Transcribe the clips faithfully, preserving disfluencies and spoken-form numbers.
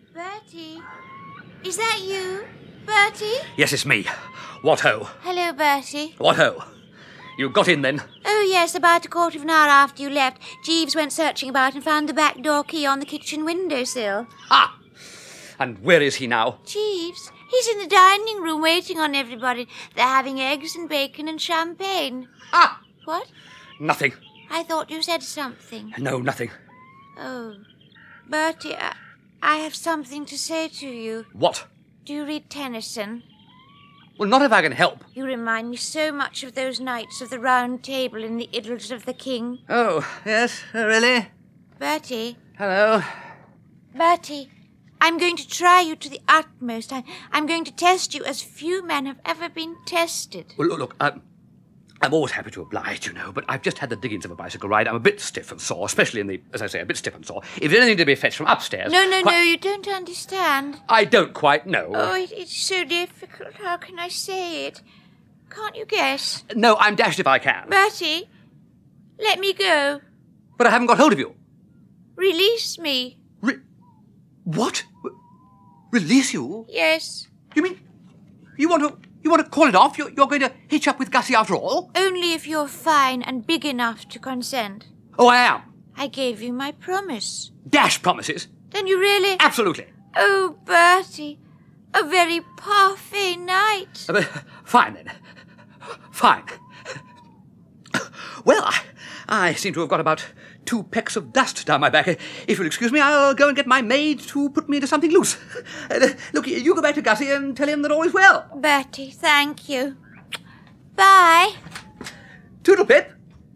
Bertie? Is that you? Bertie? Yes, it's me. What ho? Hello, Bertie. What ho? You got in then? Oh, yes, about a quarter of an hour after you left. Jeeves went searching about and found the back door key on the kitchen windowsill. Ah! And where is he now? Jeeves? He's in the dining room waiting on everybody. They're having eggs and bacon and champagne. Ah! What? Nothing. I thought you said something. No, nothing. Oh. Bertie, I, I have something to say to you. What? Do you read Tennyson? Well, not if I can help. You remind me so much of those knights of the Round Table in the Idylls of the King. Oh, yes, really? Bertie? Hello? Bertie, I'm going to try you to the utmost. I, I'm going to test you as few men have ever been tested. Well, look, look I'm, I'm always happy to oblige, you know, but I've just had the diggings of a bicycle ride. I'm a bit stiff and sore, especially in the, as I say, a bit stiff and sore. If there's anything to be fetched from upstairs... No, no, quite... no, you don't understand. I don't quite know. Oh, it, it's so difficult. How can I say it? Can't you guess? No, I'm dashed if I can. Bertie, let me go. But I haven't got hold of you. Release me. Re- what? Re- release you? Yes. You mean you want to you want to call it off? You're, you're going to hitch up with Gussie after all? Only if you're fine and big enough to consent. Oh, I am. I gave you my promise. Dash promises. Then you really... Absolutely. Oh, Bertie, a very parfait night. Uh, fine, then. Fine. Well, I, I seem to have got about two pecks of dust down my back. If you'll excuse me, I'll go and get my maid to put me into something loose. Uh, look, you go back to Gussie and tell him that all is well. Bertie, thank you. Bye. Toodle pip.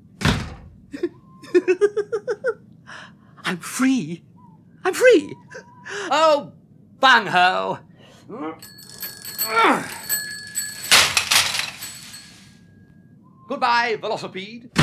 I'm free. I'm free. Oh, bang ho. Goodbye, velocipede.